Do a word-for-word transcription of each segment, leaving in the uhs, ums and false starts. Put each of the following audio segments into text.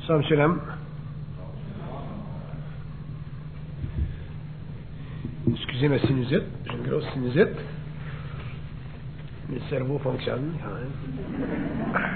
Ça, monsieur Lam. Excusez ma sinusite, j'ai une grosse sinusite. Mais le cerveau fonctionne quand même.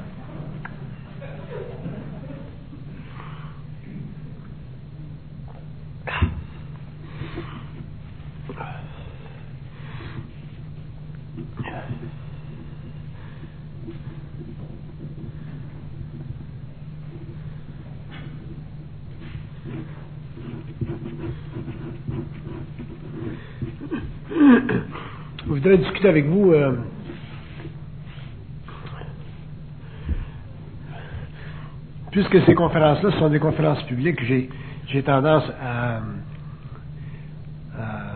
Je voudrais discuter avec vous euh, puisque ces conférences-là sont des conférences publiques, j'ai, j'ai tendance à, à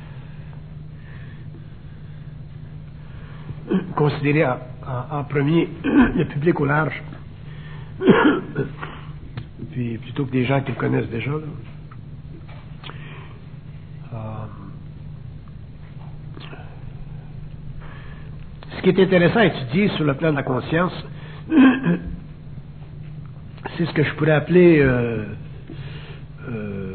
considérer en, en, en premier le public au large, puis plutôt que des gens qui le connaissent déjà. Là. Euh, Ce qui est intéressant à étudier sur le plan de la conscience, c'est ce que je pourrais appeler euh, euh,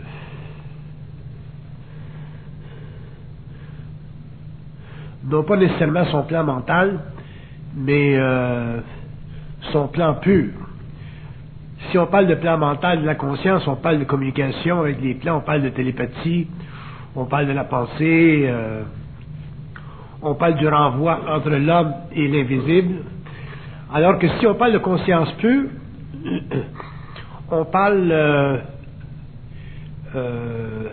non pas nécessairement son plan mental, mais euh, son plan pur. Si on parle de plan mental de la conscience, on parle de communication avec les plans, on parle de télépathie, on parle de la pensée, euh, on parle du renvoi entre l'homme et l'invisible, alors que si on parle de conscience pure, on parle euh, euh,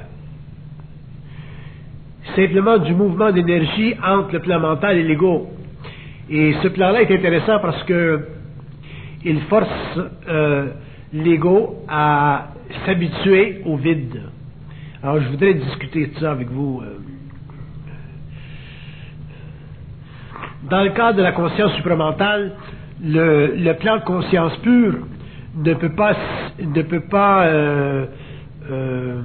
simplement du mouvement d'énergie entre le plan mental et l'ego. Et ce plan-là est intéressant parce que il force euh, l'ego à s'habituer au vide. Alors je voudrais discuter de ça avec vous. Euh, Dans le cadre de la conscience supramentale, le, le plan de conscience pure ne peut pas, ne peut pas euh, euh,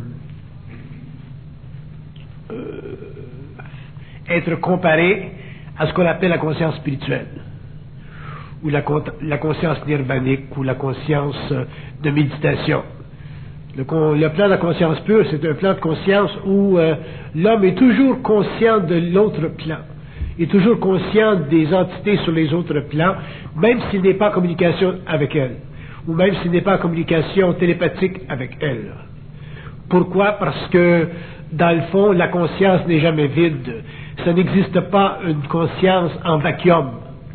euh, être comparé à ce qu'on appelle la conscience spirituelle, ou la, la conscience nirvanique, ou la conscience de méditation. Le, le plan de la conscience pure, c'est un plan de conscience où euh, l'homme est toujours conscient de l'autre plan. Il est toujours conscient des entités sur les autres plans, même s'il n'est pas en communication avec elles, ou même s'il n'est pas en communication télépathique avec elles. Pourquoi? Parce que, dans le fond, la conscience n'est jamais vide. Ça n'existe pas une conscience en vacuum.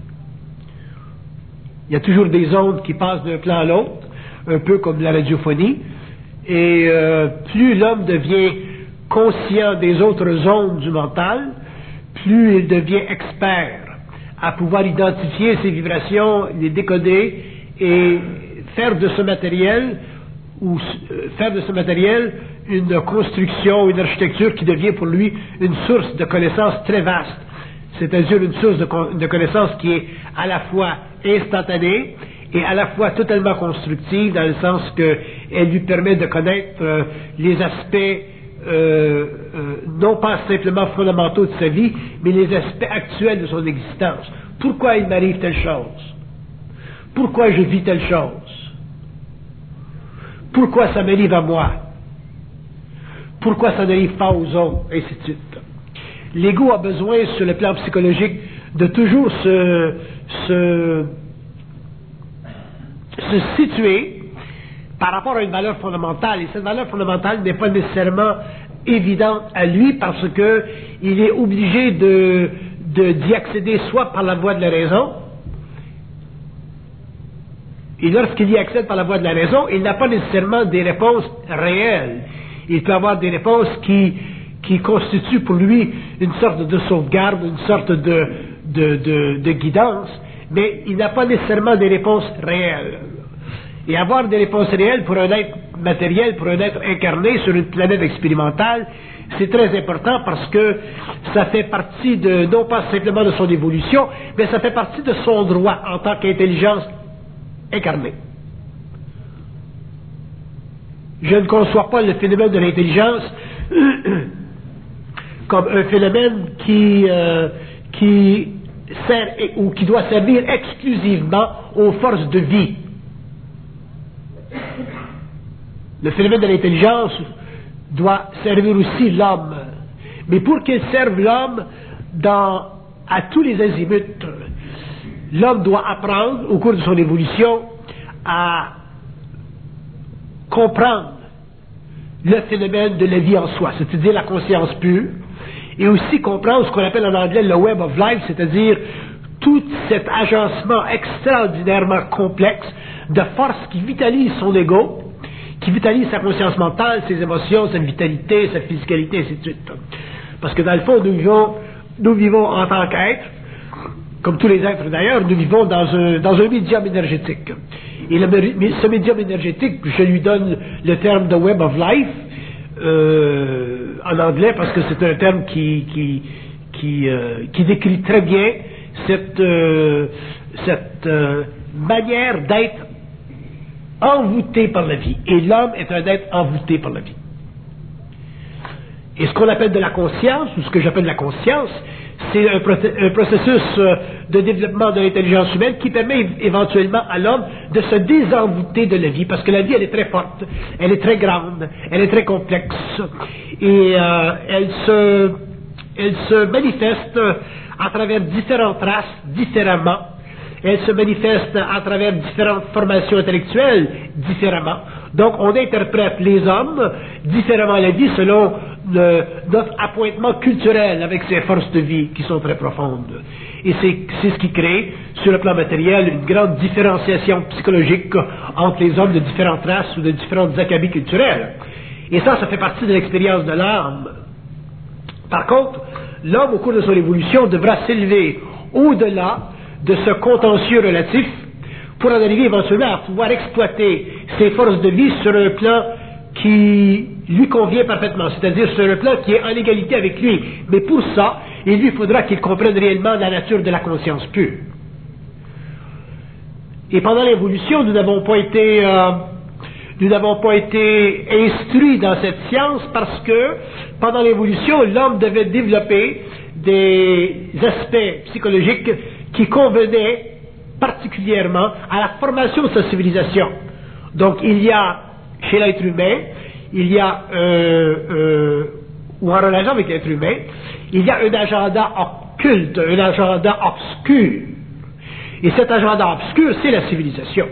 Il y a toujours des ondes qui passent d'un plan à l'autre, un peu comme la radiophonie, et euh, plus l'homme devient conscient des autres ondes du mental, plus il devient expert à pouvoir identifier ces vibrations, les décoder et faire de ce matériel ou euh, faire de ce matériel une construction, une architecture qui devient pour lui une source de connaissances très vaste. C'est-à-dire une source de, con- de connaissances qui est à la fois instantanée et à la fois totalement constructive, dans le sens qu'elle lui permet de connaître euh, les aspects Euh, euh, non pas simplement fondamentaux de sa vie, mais les aspects actuels de son existence. Pourquoi il m'arrive telle chose? Pourquoi je vis telle chose? Pourquoi ça m'arrive à moi? Pourquoi ça n'arrive pas aux autres? Et ainsi de suite. L'ego a besoin, sur le plan psychologique, de toujours se, se, se situer par rapport à une valeur fondamentale, et cette valeur fondamentale n'est pas nécessairement évidente à lui parce que il est obligé de, de, d'y accéder soit par la voie de la raison, et lorsqu'il y accède par la voie de la raison, il n'a pas nécessairement des réponses réelles. Il peut avoir des réponses qui, qui constituent pour lui une sorte de sauvegarde, une sorte de, de, de, de guidance, mais il n'a pas nécessairement des réponses réelles. Et avoir des réponses réelles pour un être matériel, pour un être incarné sur une planète expérimentale, c'est très important parce que ça fait partie de, non pas simplement de son évolution, mais ça fait partie de son droit en tant qu'intelligence incarnée. Je ne conçois pas le phénomène de l'intelligence comme un phénomène qui, euh, qui sert ou qui doit servir exclusivement aux forces de vie. Le phénomène de l'intelligence doit servir aussi l'homme. Mais pour qu'il serve l'homme dans, à tous les azimuts, l'homme doit apprendre, au cours de son évolution, à comprendre le phénomène de la vie en soi, c'est-à-dire la conscience pure, et aussi comprendre ce qu'on appelle en anglais le web of life, c'est-à-dire tout cet agencement extraordinairement complexe de forces qui vitalisent son ego, qui vitalise sa conscience mentale, ses émotions, sa vitalité, sa physicalité, ainsi de suite. Parce que dans le fond, nous vivons, nous vivons en tant qu'êtres, comme tous les êtres d'ailleurs, nous vivons dans un, dans un médium énergétique. Et le, ce médium énergétique, je lui donne le terme de web of life, euh, en anglais, parce que c'est un terme qui, qui, qui, euh, qui décrit très bien cette, euh, cette euh, manière d'être envoûté par la vie. Et l'homme est un être envoûté par la vie. Et ce qu'on appelle de la conscience, ou ce que j'appelle la conscience, c'est un, un processus de développement de l'intelligence humaine qui permet éventuellement à l'homme de se désenvoûter de la vie, parce que la vie, elle est très forte, elle est très grande, elle est très complexe, et euh, elle, se, elle se manifeste à travers différentes races, différemment. Elle se manifeste à travers différentes formations intellectuelles, différemment. Donc, on interprète les hommes différemment la vie selon le, notre appointement culturel avec ces forces de vie qui sont très profondes. Et c'est, c'est ce qui crée, sur le plan matériel, une grande différenciation psychologique entre les hommes de différentes races ou de différentes acabits culturels. Et ça, ça fait partie de l'expérience de l'âme. Par contre, l'homme, au cours de son évolution, devra s'élever au-delà de ce contentieux relatif pour en arriver éventuellement à pouvoir exploiter ses forces de vie sur un plan qui lui convient parfaitement, c'est-à-dire sur un plan qui est en égalité avec lui. Mais pour ça, il lui faudra qu'il comprenne réellement la nature de la conscience pure. Et pendant l'évolution, nous n'avons pas été, euh, nous n'avons pas été instruits dans cette science parce que pendant l'évolution, l'homme devait développer des aspects psychologiques qui convenaient particulièrement à la formation de sa civilisation. Donc il y a, chez l'être humain, il y a, euh, euh, ou en relation avec l'être humain, il y a un agenda occulte, un agenda obscur. Et cet agenda obscur, c'est la civilisation.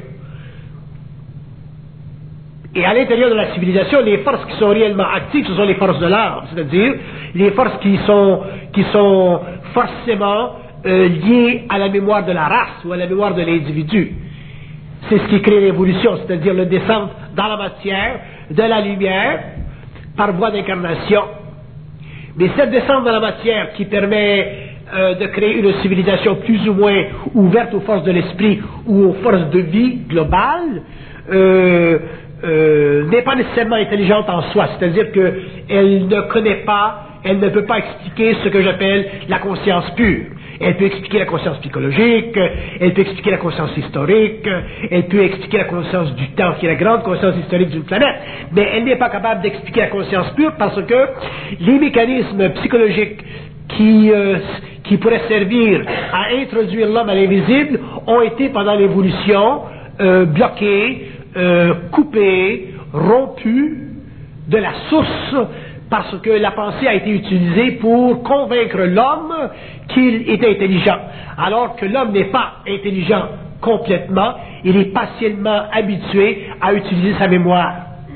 Et à l'intérieur de la civilisation, les forces qui sont réellement actives, ce sont les forces de l'âme, c'est-à-dire les forces qui sont, qui sont forcément Euh, lié à la mémoire de la race ou à la mémoire de l'individu. C'est ce qui crée l'évolution, c'est-à-dire le descente dans la matière de la lumière par voie d'incarnation. Mais cette descente dans la matière qui permet euh, de créer une civilisation plus ou moins ouverte aux forces de l'esprit ou aux forces de vie globales euh, euh, n'est pas nécessairement intelligente en soi, c'est-à-dire qu'elle ne connaît pas, elle ne peut pas expliquer ce que j'appelle la conscience pure. Elle peut expliquer la conscience psychologique, elle peut expliquer la conscience historique, elle peut expliquer la conscience du temps, qui est la grande conscience historique d'une planète, mais elle n'est pas capable d'expliquer la conscience pure parce que les mécanismes psychologiques qui, euh, qui pourraient servir à introduire l'homme à l'invisible ont été pendant l'évolution euh, bloqués, euh, coupés, rompus de la source, parce que la pensée a été utilisée pour convaincre l'homme qu'il est intelligent. Alors que l'homme n'est pas intelligent complètement, il est partiellement habitué à utiliser sa mémoire.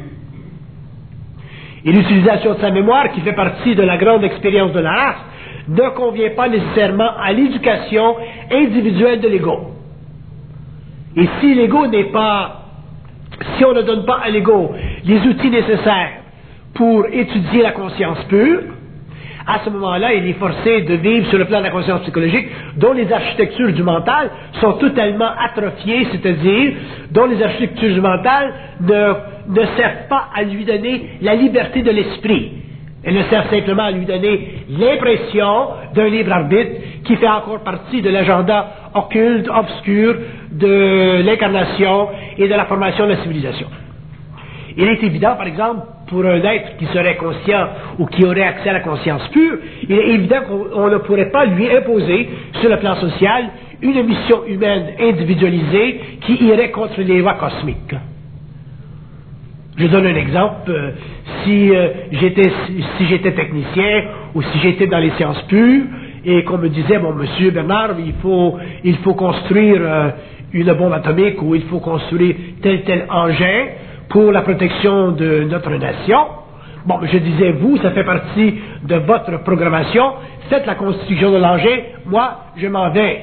Et l'utilisation de sa mémoire, qui fait partie de la grande expérience de la race, ne convient pas nécessairement à l'éducation individuelle de l'ego. Et si l'ego n'est pas, si on ne donne pas à l'ego les outils nécessaires pour étudier la conscience pure, à ce moment-là, il est forcé de vivre sur le plan de la conscience psychologique, dont les architectures du mental sont totalement atrophiées, c'est-à-dire dont les architectures du mental ne, ne servent pas à lui donner la liberté de l'esprit. Elles ne servent simplement à lui donner l'impression d'un libre arbitre qui fait encore partie de l'agenda occulte, obscur de l'incarnation et de la formation de la civilisation. Il est évident, par exemple, pour un être qui serait conscient ou qui aurait accès à la conscience pure, il est évident qu'on ne pourrait pas lui imposer, sur le plan social, une mission humaine individualisée qui irait contre les lois cosmiques. Je donne un exemple. Euh, si euh, j'étais si j'étais technicien ou si j'étais dans les sciences pures et qu'on me disait, bon, monsieur Bernard, il faut il faut construire euh, une bombe atomique ou il faut construire tel tel engin pour la protection de notre nation. Bon, je disais, vous, ça fait partie de votre programmation, faites la construction de l'engin, moi, je m'en vais.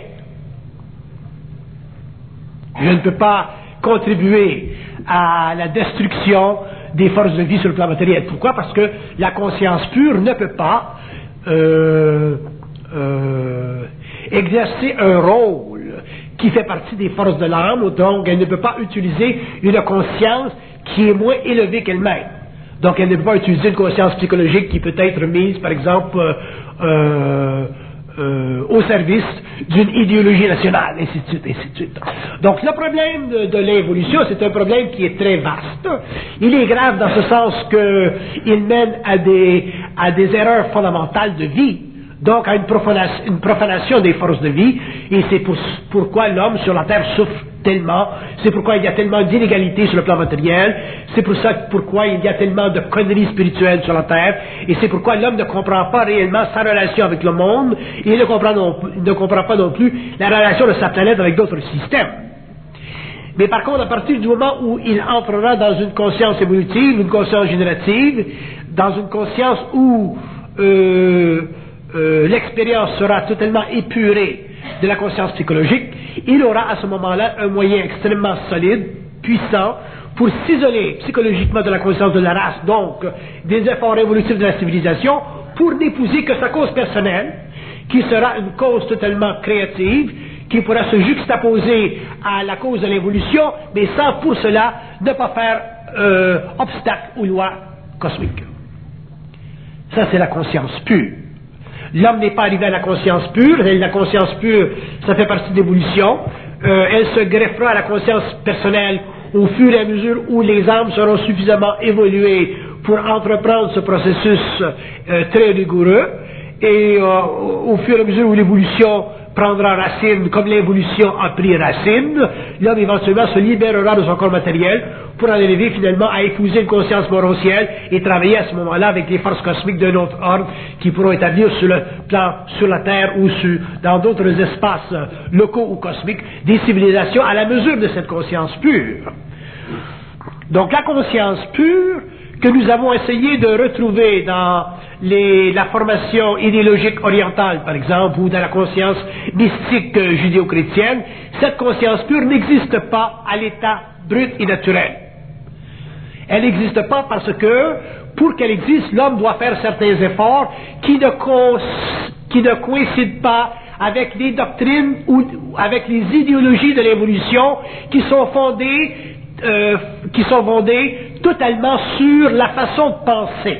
Je ne peux pas contribuer à la destruction des forces de vie sur le plan matériel. Pourquoi? Parce que la conscience pure ne peut pas euh, euh, exercer un rôle qui fait partie des forces de l'âme, donc elle ne peut pas utiliser une conscience qui est moins élevée qu'elle-même. Donc elle ne peut pas utiliser une conscience psychologique qui peut être mise, par exemple, euh, euh, euh, au service d'une idéologie nationale, ainsi de suite, ainsi de suite. Donc le problème de, de l'évolution, c'est un problème qui est très vaste. Il est grave dans ce sens qu'il mène à des, à des erreurs fondamentales de vie, donc à une profanation, une profanation des forces de vie, et c'est pour, pourquoi l'homme sur la terre souffre tellement, c'est pourquoi il y a tellement d'inégalités sur le plan matériel, c'est pour ça pourquoi il y a tellement de conneries spirituelles sur la terre, et c'est pourquoi l'homme ne comprend pas réellement sa relation avec le monde, et il ne comprend, non, il ne comprend pas non plus la relation de sa planète avec d'autres systèmes. Mais par contre, à partir du moment où il entrera dans une conscience évolutive, une conscience générative, dans une conscience où euh, euh, l'expérience sera totalement épurée de la conscience psychologique, il aura à ce moment-là un moyen extrêmement solide, puissant, pour s'isoler psychologiquement de la conscience de la race, donc des efforts évolutifs de la civilisation, pour n'épouser que sa cause personnelle, qui sera une cause totalement créative, qui pourra se juxtaposer à la cause de l'évolution, mais sans pour cela ne pas faire euh, obstacle aux lois cosmiques. Ça, c'est la conscience pure. L'homme n'est pas arrivé à la conscience pure, la conscience pure, ça fait partie de l'évolution. Euh, elle se greffera à la conscience personnelle au fur et à mesure où les âmes seront suffisamment évoluées pour entreprendre ce processus euh, très rigoureux. Et euh, au fur et à mesure où l'évolution prendra racine, comme l'évolution a pris racine, l'homme éventuellement se libérera de son corps matériel pour en arriver finalement à épouser une conscience morontielle et travailler à ce moment-là avec les forces cosmiques d'un autre ordre qui pourront établir sur le plan, sur la Terre ou sur, dans d'autres espaces locaux ou cosmiques, des civilisations à la mesure de cette conscience pure. Donc la conscience pure que nous avons essayé de retrouver dans les, la formation idéologique orientale, par exemple, ou dans la conscience mystique euh, judéo-chrétienne, cette conscience pure n'existe pas à l'état brut et naturel. Elle n'existe pas parce que, pour qu'elle existe, l'homme doit faire certains efforts qui ne, co- qui ne coïncident pas avec les doctrines ou avec les idéologies de l'évolution qui sont fondées Euh, qui sont fondées totalement sur la façon de penser.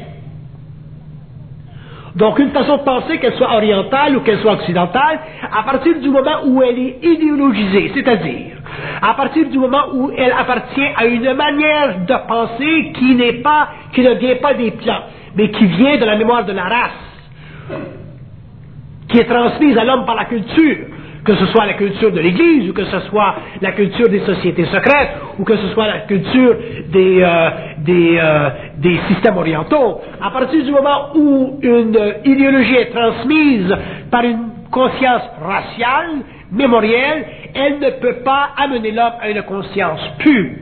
Donc une façon de penser, qu'elle soit orientale ou qu'elle soit occidentale, à partir du moment où elle est idéologisée, c'est-à-dire à partir du moment où elle appartient à une manière de penser qui n'est pas, qui ne vient pas des plans, mais qui vient de la mémoire de la race, qui est transmise à l'homme par la culture, que ce soit la culture de l'Église, ou que ce soit la culture des sociétés secrètes, ou que ce soit la culture des, euh, des, euh, des systèmes orientaux. À partir du moment où une idéologie est transmise par une conscience raciale, mémorielle, elle ne peut pas amener l'homme à une conscience pure.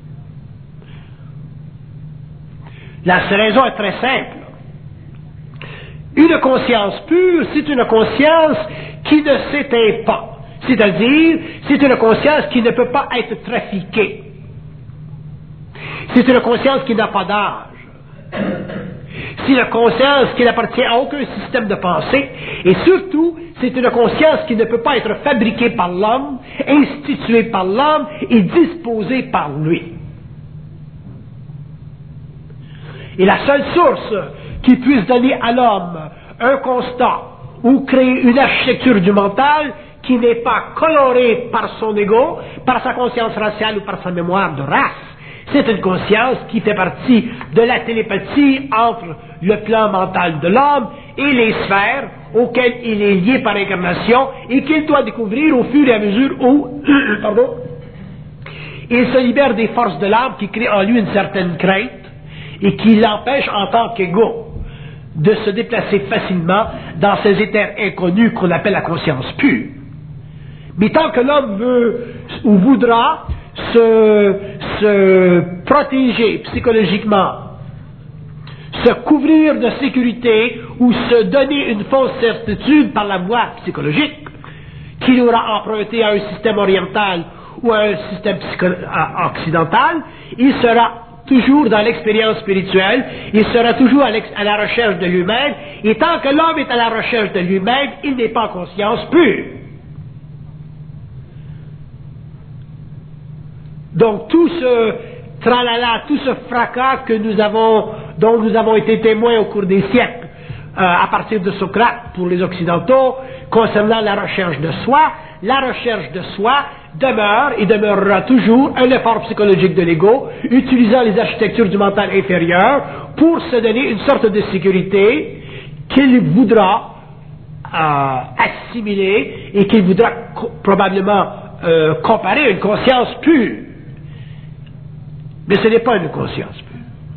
La raison est très simple. Une conscience pure, c'est une conscience qui ne s'éteint pas. C'est-à-dire, c'est une conscience qui ne peut pas être trafiquée. C'est une conscience qui n'a pas d'âge. C'est une conscience qui n'appartient à aucun système de pensée. Et surtout, c'est une conscience qui ne peut pas être fabriquée par l'homme, instituée par l'homme et disposée par lui. Et la seule source qui puisse donner à l'homme un constat ou créer une architecture du mental qui n'est pas colorée par son ego, par sa conscience raciale ou par sa mémoire de race. C'est une conscience qui fait partie de la télépathie entre le plan mental de l'homme et les sphères auxquelles il est lié par incarnation et qu'il doit découvrir au fur et à mesure où pardon, il se libère des forces de l'âme qui créent en lui une certaine crainte et qui l'empêchent en tant qu'égo de se déplacer facilement dans ces éthers inconnus qu'on appelle la conscience pure. Mais tant que l'homme veut ou voudra se, se protéger psychologiquement, se couvrir de sécurité ou se donner une fausse certitude par la voie psychologique qu'il aura emprunté à un système oriental ou à un système occidental, il sera toujours dans l'expérience spirituelle, il sera toujours à, à la recherche de lui-même, et tant que l'homme est à la recherche de lui-même, il n'est pas en conscience pure. Donc tout ce tralala, tout ce fracas que nous avons, dont nous avons été témoins au cours des siècles, euh, à partir de Socrate pour les Occidentaux, concernant la recherche de soi, la recherche de soi demeure et demeurera toujours un effort psychologique de l'ego, utilisant les architectures du mental inférieur pour se donner une sorte de sécurité qu'il voudra euh, assimiler et qu'il voudra co- probablement euh, comparer à une conscience pure. Mais ce n'est pas une conscience pure.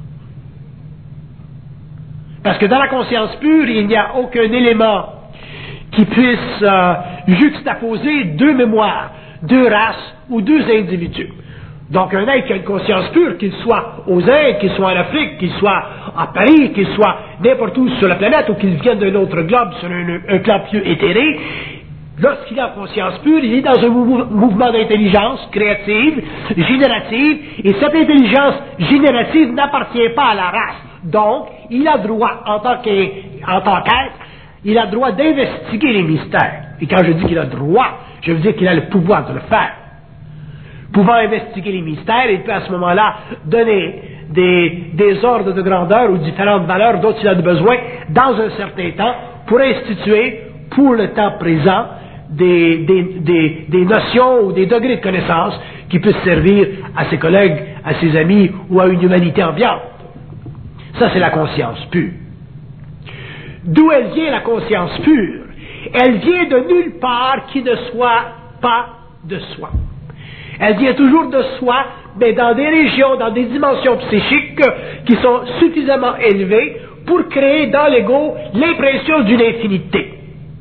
Parce que dans la conscience pure, il n'y a aucun élément qui puisse euh, juxtaposer deux mémoires, deux races ou deux individus. Donc un être qui a une conscience pure, qu'il soit aux Indes, qu'il soit en Afrique, qu'il soit à Paris, qu'il soit n'importe où sur la planète ou qu'il vienne d'un autre globe sur un, un plan plus éthéré, lorsqu'il a conscience pure, il est dans un mou- mouvement d'intelligence créative, générative, et cette intelligence générative n'appartient pas à la race. Donc, il a droit, en tant qu'en tant qu'être, il a droit d'investiguer les mystères. Et quand je dis qu'il a droit, je veux dire qu'il a le pouvoir de le faire. Pouvant investiguer les mystères, il peut à ce moment-là donner des, des ordres de grandeur ou différentes valeurs dont il a besoin dans un certain temps pour instituer, pour le temps présent, des, des, des, des notions ou des degrés de connaissance qui puissent servir à ses collègues, à ses amis ou à une humanité ambiante. Ça, c'est la conscience pure. D'où elle vient, la conscience pure? Elle vient de nulle part qui ne soit pas de soi. Elle vient toujours de soi, mais dans des régions, dans des dimensions psychiques qui sont suffisamment élevées pour créer dans l'ego l'impression d'une infinité.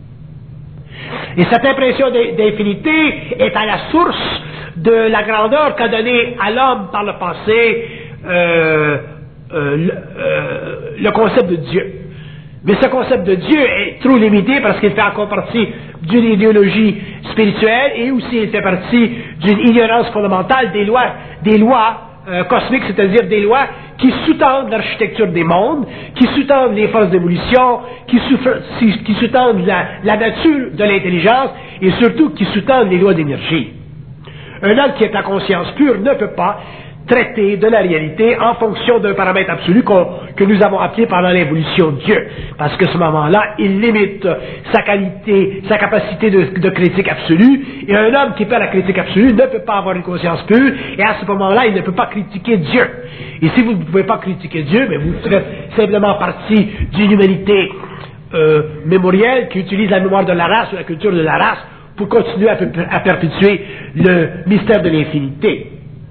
Et cette impression d'infinité est à la source de la grandeur qu'a donnée à l'homme par le passé euh, euh, le, euh, le concept de Dieu. Mais ce concept de Dieu est trop limité parce qu'il fait encore partie d'une idéologie spirituelle et aussi il fait partie d'une ignorance fondamentale des lois, des lois euh, cosmiques, c'est-à-dire des lois qui sous-tendent l'architecture des mondes, qui sous-tendent les forces d'évolution, qui, sous- qui sous-tendent la, la nature de l'intelligence et surtout qui sous-tendent les lois d'énergie. Un homme qui est à conscience pure ne peut pas traiter de la réalité en fonction d'un paramètre absolu que nous avons appelé pendant l'évolution de Dieu. Parce que à ce moment-là, il limite sa qualité, sa capacité de, de critique absolue, et un homme qui perd la critique absolue ne peut pas avoir une conscience pure, et à ce moment-là, il ne peut pas critiquer Dieu. Et si vous ne pouvez pas critiquer Dieu, mais vous faites simplement partie d'une humanité euh, mémorielle qui utilise la mémoire de la race ou la culture de la race pour continuer à, à perpétuer le mystère de l'infinité.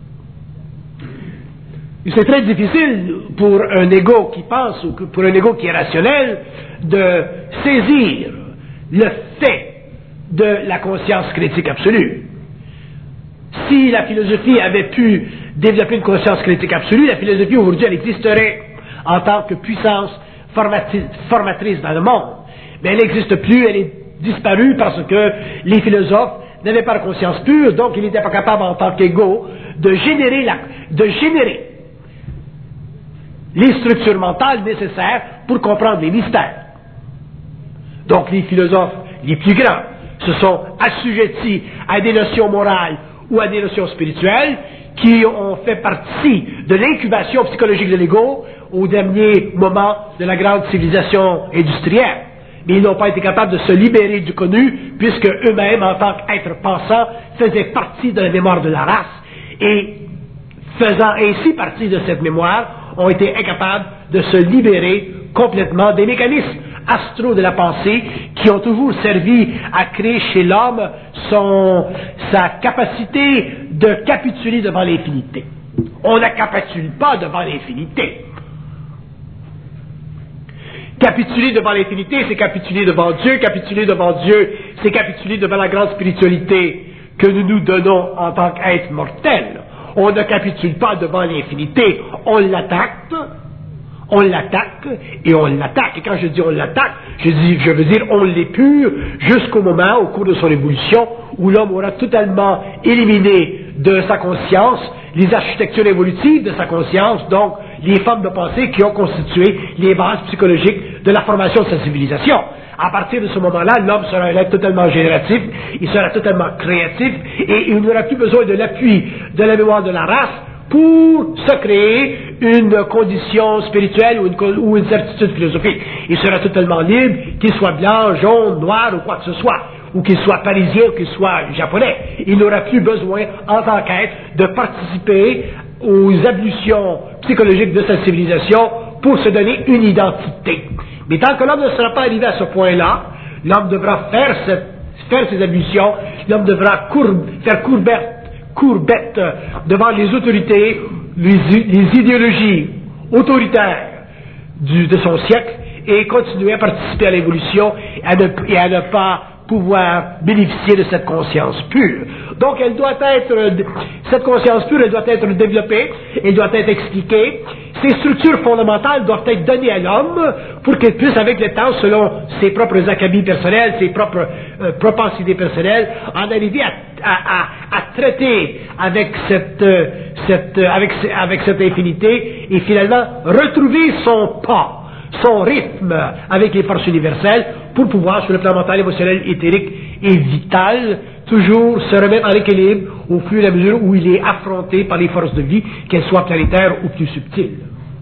C'est très difficile pour un ego qui pense ou pour un ego qui est rationnel de saisir le fait de la conscience critique absolue. Si la philosophie avait pu développer une conscience critique absolue, la philosophie aujourd'hui elle existerait en tant que puissance formati- formatrice dans le monde. Mais elle n'existe plus, elle est disparue parce que les philosophes n'avaient pas de conscience pure, donc ils n'étaient pas capables en tant qu'ego de générer la, de générer les structures mentales nécessaires pour comprendre les mystères. Donc les philosophes les plus grands se sont assujettis à des notions morales ou à des notions spirituelles qui ont fait partie de l'incubation psychologique de l'ego au dernier moment de la grande civilisation industrielle. Mais ils n'ont pas été capables de se libérer du connu puisque eux-mêmes, en tant qu'êtres pensants, faisaient partie de la mémoire de la race et faisant ainsi partie de cette mémoire, ont été incapables de se libérer complètement des mécanismes astraux de la pensée qui ont toujours servi à créer chez l'homme son, sa capacité de capituler devant l'infinité. On ne capitule pas devant l'infinité. Capituler devant l'infinité, c'est capituler devant Dieu. Capituler devant Dieu, c'est capituler devant la grande spiritualité que nous nous donnons en tant qu'être mortel. On ne capitule pas devant l'infinité, on l'attaque, on l'attaque et on l'attaque. Et quand je dis on l'attaque, je, dis, je veux dire on l'épure jusqu'au moment, au cours de son évolution, où l'homme aura totalement éliminé de sa conscience les architectures évolutives de sa conscience, donc les formes de pensée qui ont constitué les bases psychologiques de la formation de sa civilisation. À partir de ce moment-là, l'homme sera un être totalement génératif, il sera totalement créatif, et il n'aura plus besoin de l'appui de la mémoire de la race pour se créer une condition spirituelle ou une, ou une certitude philosophique. Il sera totalement libre, qu'il soit blanc, jaune, noir ou quoi que ce soit, ou qu'il soit parisien ou qu'il soit japonais. Il n'aura plus besoin, en tant qu'être, de participer aux ablutions psychologiques de sa civilisation pour se donner une identité. Mais tant que l'homme ne sera pas arrivé à ce point-là, l'homme devra faire, cette, faire ses ablutions, l'homme devra courbe, faire courbette, courbette devant les autorités, les, les idéologies autoritaires du, de son siècle et continuer à participer à l'évolution et à ne pas pouvoir bénéficier de cette conscience pure. Donc, elle doit être, cette conscience pure, elle doit être développée, elle doit être expliquée. Ces structures fondamentales doivent être données à l'homme pour qu'il puisse, avec le temps, selon ses propres acabits personnels, ses propres euh, propensités personnelles, en arriver à, à, à, à traiter avec cette, cette, avec, avec cette infinité et finalement retrouver son pas, son rythme avec les forces universelles pour pouvoir, sur le plan mental, émotionnel, éthérique et vital, toujours se remettre en équilibre au fur et à mesure où il est affronté par les forces de vie, qu'elles soient planétaires ou plus subtiles.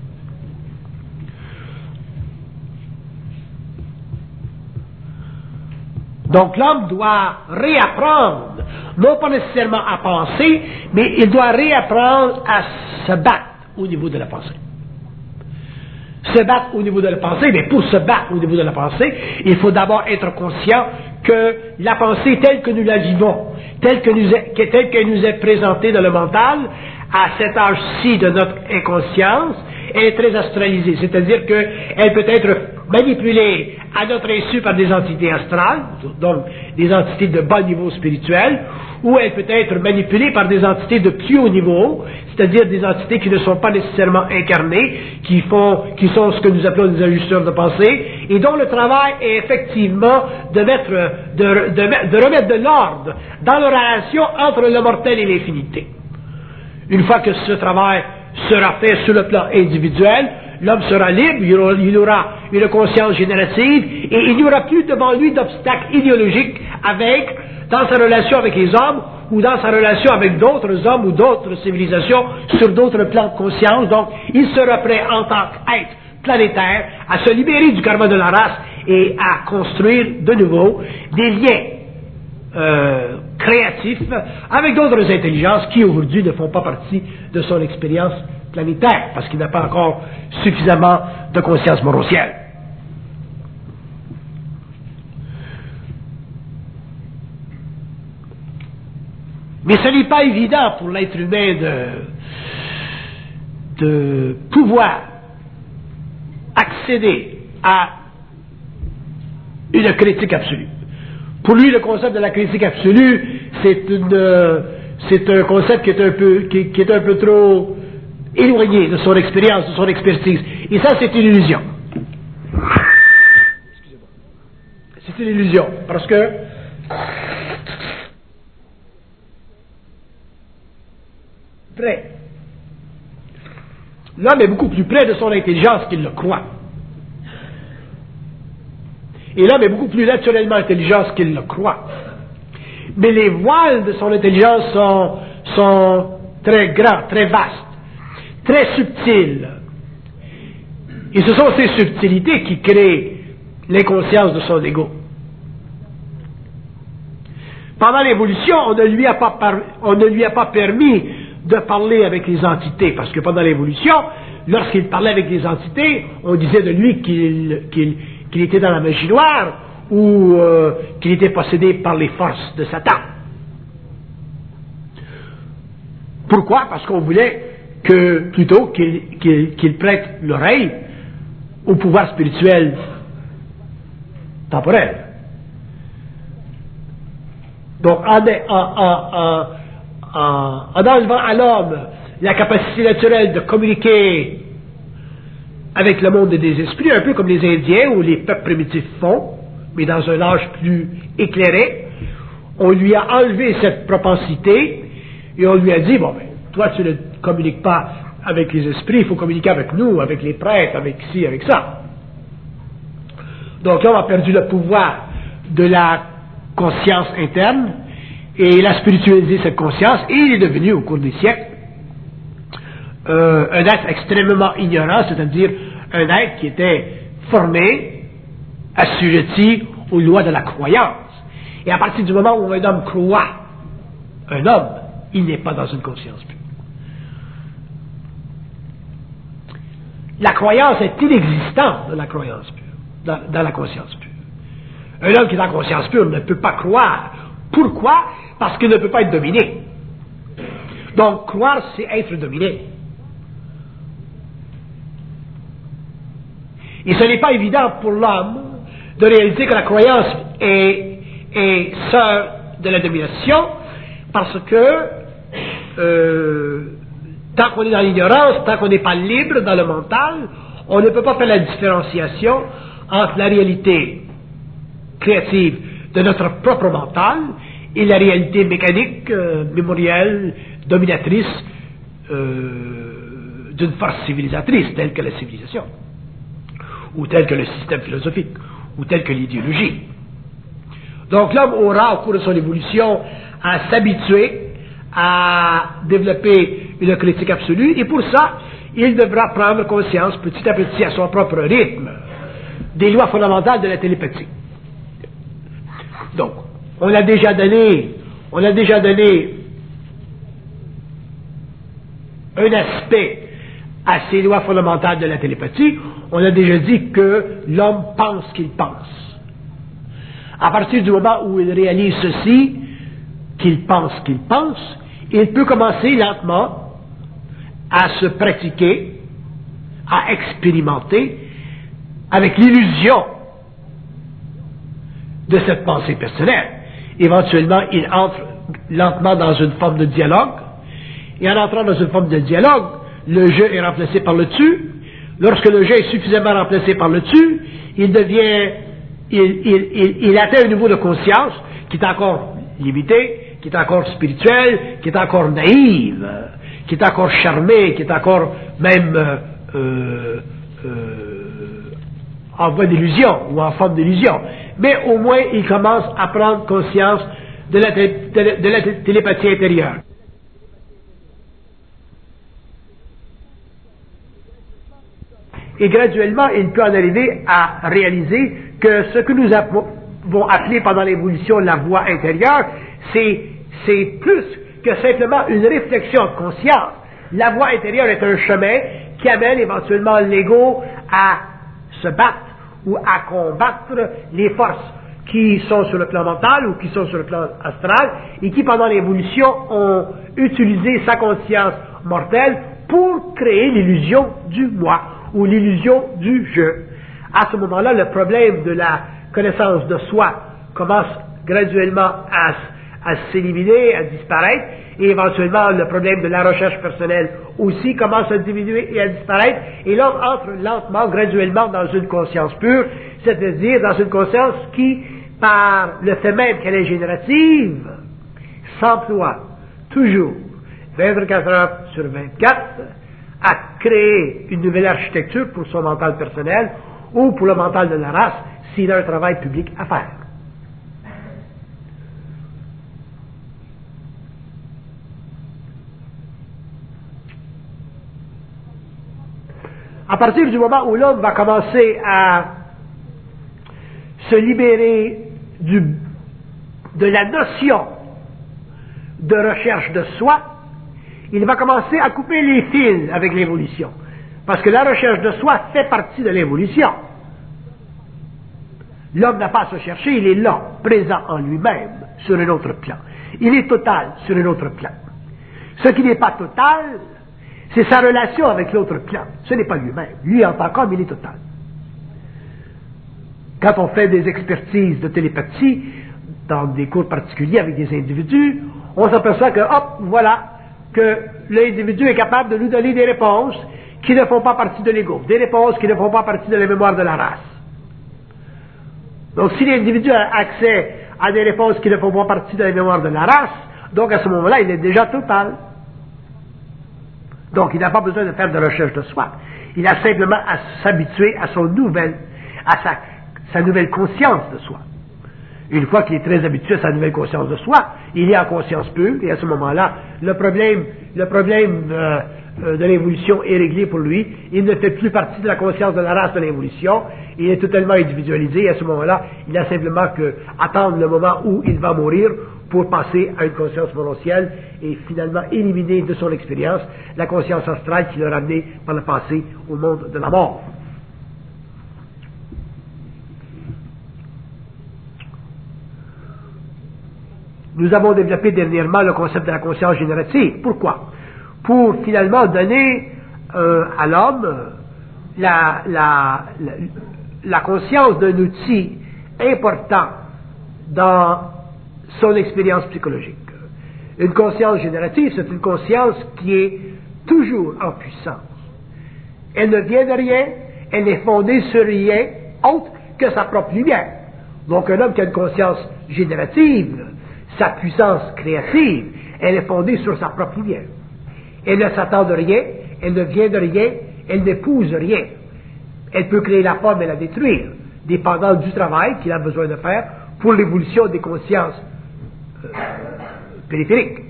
Donc l'homme doit réapprendre, non pas nécessairement à penser, mais il doit réapprendre à se battre au niveau de la pensée. Se battre au niveau de la pensée, mais pour se battre au niveau de la pensée, il faut d'abord être conscient que la pensée telle que nous la vivons, telle que nous est, telle que nous est présentée dans le mental, à cet âge-ci de notre inconscience, elle est très astralisée, c'est-à-dire qu'elle peut être manipulée à notre insu par des entités astrales, donc des entités de bas niveau spirituel, ou elle peut être manipulée par des entités de plus haut niveau, c'est-à-dire des entités qui ne sont pas nécessairement incarnées, qui font, qui sont ce que nous appelons des ajusteurs de pensée, et dont le travail est effectivement de mettre, de, de, de remettre de l'ordre dans la relation entre le mortel et l'infinité. Une fois que ce travail sera fait sur le plan individuel, l'homme sera libre, il aura, il aura une conscience générative, et il n'y aura plus devant lui d'obstacles idéologiques avec, dans sa relation avec les hommes, ou dans sa relation avec d'autres hommes ou d'autres civilisations, sur d'autres plans de conscience. Donc, il sera prêt en tant qu'être planétaire à se libérer du karma de la race et à construire de nouveau des liens euh, créatifs avec d'autres intelligences qui aujourd'hui ne font pas partie de son expérience planétaire, parce qu'il n'a pas encore suffisamment de conscience morocielle. Mais ce n'est pas évident pour l'être humain de, de pouvoir accéder à une critique absolue. Pour lui, le concept de la critique absolue, c'est une, c'est un concept qui est un peu, qui, qui est un peu trop éloigné de son expérience, de son expertise. Et ça, c'est une illusion. Excusez-moi. C'est une illusion, parce que près. L'homme est beaucoup plus près de son intelligence qu'il le croit. Et l'homme est beaucoup plus naturellement intelligent qu'il le croit. Mais les voiles de son intelligence sont, sont très grands, très vastes, très subtiles. Et ce sont ces subtilités qui créent l'inconscience de son ego. Pendant l'évolution, on ne lui a pas, par, on ne lui a pas permis de parler avec les entités, parce que pendant l'évolution, lorsqu'il parlait avec les entités, on disait de lui qu'il, qu'il, qu'il était dans la magie noire, ou euh, qu'il était possédé par les forces de Satan. Pourquoi? Parce qu'on voulait que, plutôt qu'il qu'il, qu'il prête l'oreille au pouvoir spirituel temporel. Donc, en, en, en, en, en enlevant à l'homme la capacité naturelle de communiquer avec le monde des esprits, un peu comme les Indiens ou les peuples primitifs font, mais dans un âge plus éclairé, on lui a enlevé cette propensité et on lui a dit, bon, ben, toi, tu ne communiques pas avec les esprits, il faut communiquer avec nous, avec les prêtres, avec ci, avec ça. Donc là, on a perdu le pouvoir de la conscience interne, et il a spiritualisé cette conscience, et il est devenu, au cours des siècles, euh, un être extrêmement ignorant, c'est-à-dire un être qui était formé, assujetti aux lois de la croyance. Et à partir du moment où un homme croit, un homme, il n'est pas dans une conscience pure. La croyance est inexistante dans la croyance pure, dans, dans la conscience pure. Un homme qui est en conscience pure ne peut pas croire. Pourquoi? Parce qu'il ne peut pas être dominé. Donc, croire, c'est être dominé. Et ce n'est pas évident pour l'homme de réaliser que la croyance est, est sœur de la domination, parce que euh, tant qu'on est dans l'ignorance, tant qu'on n'est pas libre dans le mental, on ne peut pas faire la différenciation entre la réalité créative de notre propre mental et la réalité mécanique, euh, mémorielle, dominatrice euh, d'une force civilisatrice, telle que la civilisation, ou telle que le système philosophique, ou telle que l'idéologie. Donc l'homme aura, au cours de son évolution, à s'habituer à développer une critique absolue, et pour ça, il devra prendre conscience petit à petit, à son propre rythme, des lois fondamentales de la télépathie. Donc, on a déjà donné, on a déjà donné un aspect à ces lois fondamentales de la télépathie. On a déjà dit que l'homme pense qu'il pense. À partir du moment où il réalise ceci, qu'il pense qu'il pense, il peut commencer lentement à se pratiquer, à expérimenter avec l'illusion de cette pensée personnelle. Éventuellement, il entre lentement dans une forme de dialogue, et en entrant dans une forme de dialogue, le je est remplacé par le tu. Lorsque le je est suffisamment remplacé par le tu, il devient, il, il, il, il atteint un niveau de conscience qui est encore limité, qui est encore spirituel, qui est encore naïve, qui est encore charmé, qui est encore même euh, euh, euh, en voie d'illusion ou en forme d'illusion. Mais au moins, il commence à prendre conscience de la, télé, de la télépathie intérieure. Et graduellement, il peut en arriver à réaliser que ce que nous avons appelé pendant l'évolution la voie intérieure, c'est, c'est plus que simplement une réflexion consciente. La voie intérieure est un chemin qui amène éventuellement l'ego à se battre ou à combattre les forces qui sont sur le plan mental ou qui sont sur le plan astral et qui, pendant l'évolution, ont utilisé sa conscience mortelle pour créer l'illusion du moi ou l'illusion du je. À ce moment-là, le problème de la connaissance de soi commence graduellement à, à s'éliminer, à disparaître, et éventuellement le problème de la recherche personnelle aussi commence à diminuer et à disparaître, et l'homme entre lentement, graduellement dans une conscience pure, c'est-à-dire dans une conscience qui, par le fait même qu'elle est générative, s'emploie toujours vingt-quatre heures sur vingt-quatre à créer une nouvelle architecture pour son mental personnel ou pour le mental de la race s'il a un travail public à faire. À partir du moment où l'homme va commencer à se libérer du, de la notion de recherche de soi, il va commencer à couper les fils avec l'évolution. Parce que la recherche de soi fait partie de l'évolution. L'homme n'a pas à se chercher, il est là, présent en lui-même, sur un autre plan. Il est total sur un autre plan. Ce qui n'est pas total, c'est sa relation avec l'autre plan. Ce n'est pas lui-même. Lui, en tant qu'homme, il est total. Quand on fait des expertises de télépathie, dans des cours particuliers avec des individus, on s'aperçoit que, hop, voilà, que l'individu est capable de nous donner des réponses qui ne font pas partie de l'ego, des réponses qui ne font pas partie de la mémoire de la race. Donc, si l'individu a accès à des réponses qui ne font pas partie de la mémoire de la race, donc à ce moment-là, il est déjà total. Donc, il n'a pas besoin de faire de recherche de soi. Il a simplement à s'habituer à son nouvelle, à sa, sa nouvelle conscience de soi. Une fois qu'il est très habitué à sa nouvelle conscience de soi, il est en conscience pure, et à ce moment-là, le problème, le problème euh, euh, de l'évolution est réglé pour lui. Il ne fait plus partie de la conscience de la race de l'évolution. Il est totalement individualisé, et à ce moment-là, il a simplement qu'à attendre le moment où il va mourir pour passer à une conscience monocielle et finalement éliminer de son expérience la conscience astrale qui l'a ramené par le passé au monde de la mort. Nous avons développé dernièrement le concept de la conscience générative. Pourquoi? Pour finalement donner euh, à l'homme la, la, la, la conscience d'un outil important dans son expérience psychologique. Une conscience générative, c'est une conscience qui est toujours en puissance. Elle ne vient de rien, elle n'est fondée sur rien autre que sa propre lumière. Donc un homme qui a une conscience générative, sa puissance créative, elle est fondée sur sa propre lumière. Elle ne s'attend de rien, elle ne vient de rien, elle n'épouse rien. Elle peut créer la forme et la détruire, dépendant du travail qu'il a besoin de faire pour l'évolution des consciences euh, périphériques.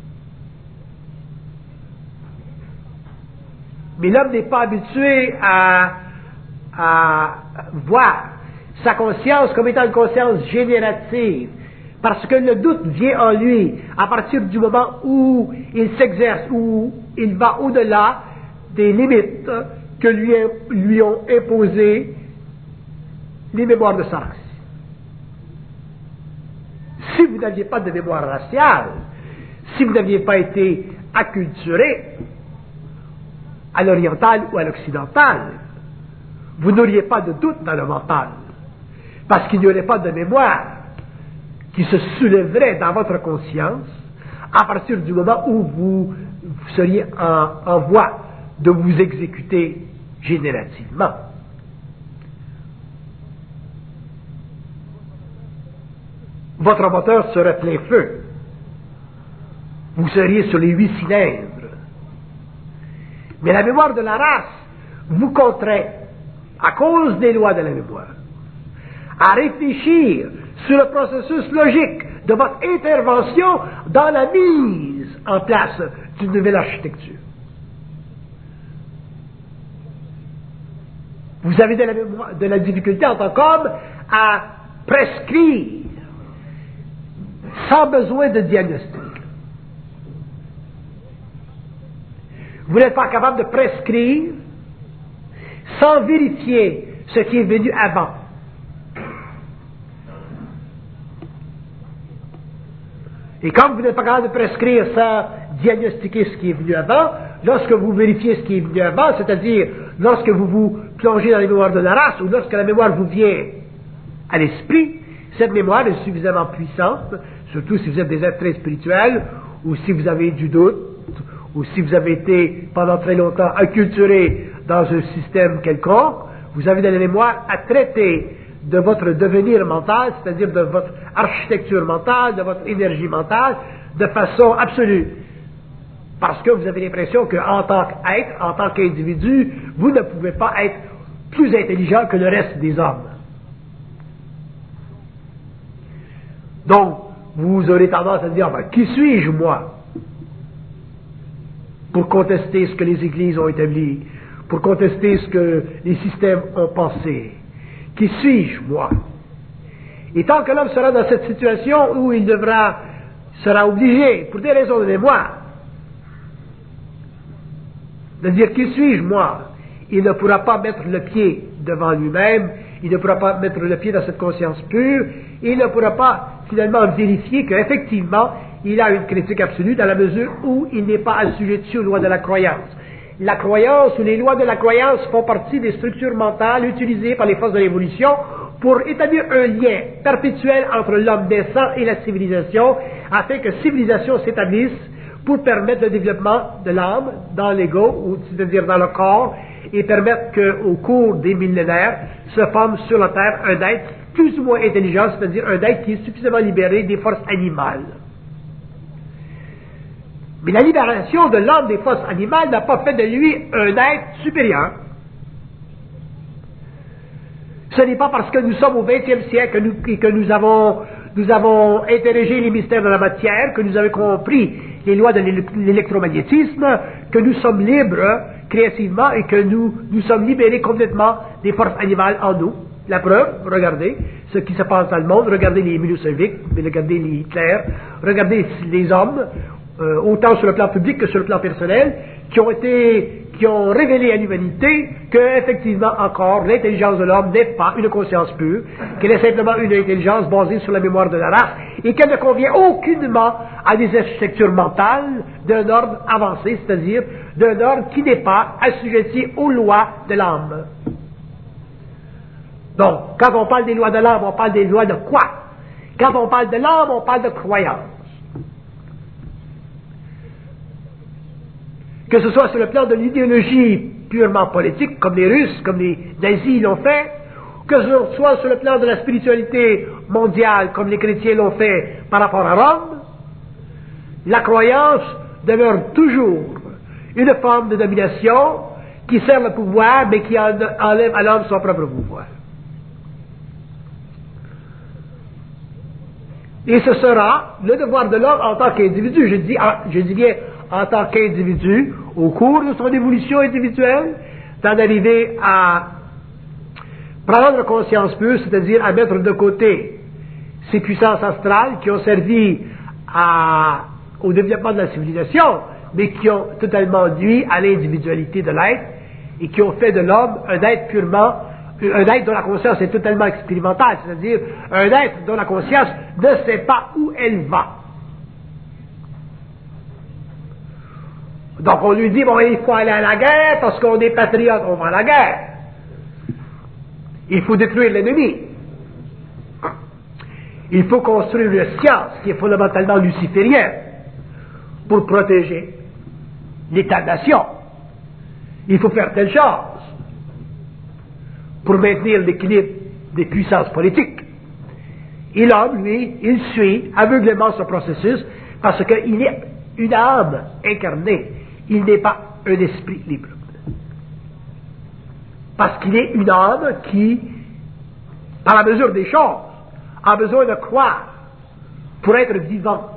Mais l'homme n'est pas habitué à, à voir sa conscience comme étant une conscience générative. Parce que le doute vient en lui à partir du moment où il s'exerce, où il va au-delà des limites que lui, lui ont imposées les mémoires de sa race. Si vous n'aviez pas de mémoire raciale, si vous n'aviez pas été acculturé à l'oriental ou à l'occidental, vous n'auriez pas de doute dans le mental, parce qu'il n'y aurait pas de mémoire qui se soulèverait dans votre conscience à partir du moment où vous, vous seriez en, en voie de vous exécuter générativement. Votre moteur serait plein feu. Vous seriez sur les huit cylindres. Mais la mémoire de la race vous contraint, à cause des lois de la mémoire, à réfléchir sur le processus logique de votre intervention dans la mise en place d'une nouvelle architecture. Vous avez de la, mémoire, de la difficulté en tant qu'homme à prescrire sans besoin de diagnostic. Vous n'êtes pas capable de prescrire sans vérifier ce qui est venu avant. Et comme vous n'êtes pas capable de prescrire sans diagnostiquer ce qui est venu avant, lorsque vous vérifiez ce qui est venu avant, c'est-à-dire lorsque vous vous plongez dans la mémoire de la race ou lorsque la mémoire vous vient à l'esprit, cette mémoire est suffisamment puissante, surtout si vous êtes des êtres très spirituels ou si vous avez du doute ou si vous avez été pendant très longtemps acculturé dans un système quelconque, vous avez de la mémoire à traiter de votre devenir mental, c'est-à-dire de votre architecture mentale, de votre énergie mentale, de façon absolue. Parce que vous avez l'impression qu'en tant qu'être, en tant qu'individu, vous ne pouvez pas être plus intelligent que le reste des hommes. Donc, vous aurez tendance à dire, ben, qui suis-je, moi, pour contester ce que les églises ont établi, pour contester ce que les systèmes ont pensé. Qui suis-je, moi? Et tant que l'homme sera dans cette situation où il devra, sera obligé, pour des raisons de mémoire, de dire qui suis-je, moi, il ne pourra pas mettre le pied devant lui-même, il ne pourra pas mettre le pied dans cette conscience pure, il ne pourra pas finalement vérifier qu'effectivement, il a une critique absolue dans la mesure où il n'est pas assujetti aux lois de la croyance. La croyance ou les lois de la croyance font partie des structures mentales utilisées par les forces de l'évolution pour établir un lien perpétuel entre l'homme naissant et la civilisation, afin que civilisation s'établisse pour permettre le développement de l'âme dans l'ego, c'est-à-dire dans le corps, et permettre qu'au cours des millénaires se forme sur la Terre un être plus ou moins intelligent, c'est-à-dire un être qui est suffisamment libéré des forces animales. Mais la libération de l'homme des forces animales n'a pas fait de lui un être supérieur. Ce n'est pas parce que nous sommes au vingtième siècle que nous, que nous avons, nous avons interrogé les mystères de la matière, que nous avons compris les lois de l'électromagnétisme, que nous sommes libres créativement et que nous nous sommes libérés complètement des forces animales en nous. La preuve, regardez ce qui se passe dans le monde, regardez les Milosevic, regardez les Hitler, regardez les hommes, euh, autant sur le plan public que sur le plan personnel, qui ont été, qui ont révélé à l'humanité que, effectivement, encore, l'intelligence de l'homme n'est pas une conscience pure, qu'elle est simplement une intelligence basée sur la mémoire de la race, et qu'elle ne convient aucunement à des architectures mentales d'un ordre avancé, c'est-à-dire d'un ordre qui n'est pas assujetti aux lois de l'âme. Donc, quand on parle des lois de l'âme, on parle des lois de quoi? Quand on parle de l'âme, on parle de croyance. Que ce soit sur le plan de l'idéologie purement politique, comme les Russes, comme les nazis l'ont fait, que ce soit sur le plan de la spiritualité mondiale, comme les chrétiens l'ont fait par rapport à Rome, la croyance demeure toujours une forme de domination qui sert le pouvoir, mais qui enlève à l'homme son propre pouvoir. Et ce sera le devoir de l'homme en tant qu'individu, je dis, je dis bien en tant qu'individu, au cours de son évolution individuelle, d'en arriver à prendre conscience pure, c'est-à-dire à mettre de côté ces puissances astrales qui ont servi à, au développement de la civilisation, mais qui ont totalement nuit à l'individualité de l'être et qui ont fait de l'homme un être purement, un être dont la conscience est totalement expérimentale, c'est-à-dire un être dont la conscience ne sait pas où elle va. Donc on lui dit, bon, il faut aller à la guerre parce qu'on est patriote, on va à la guerre. Il faut détruire l'ennemi. Il faut construire une science qui est fondamentalement luciférienne pour protéger l'État-nation. Il faut faire telle chose pour maintenir l'équilibre des puissances politiques. Et l'homme, lui, il suit aveuglément ce processus parce qu'il est une âme incarnée. Il n'est pas un esprit libre. Parce qu'il est une âme qui, par la mesure des choses, a besoin de croire pour être vivante.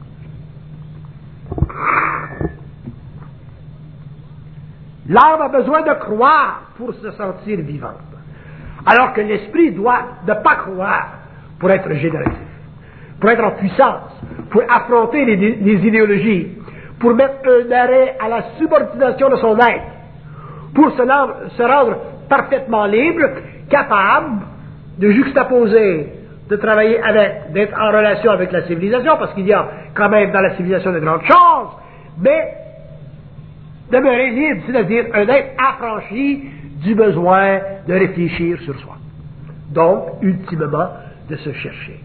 L'âme a besoin de croire pour se sentir vivante. Alors que l'esprit doit ne pas croire pour être génératif, pour être en puissance, pour affronter les, les idéologies, pour mettre un arrêt à la subordination de son être, pour se, se rendre parfaitement libre, capable de juxtaposer, de travailler avec, d'être en relation avec la civilisation, parce qu'il y a quand même dans la civilisation de grandes choses, mais demeurer libre, c'est-à-dire un être affranchi du besoin de réfléchir sur soi. Donc, ultimement, de se chercher.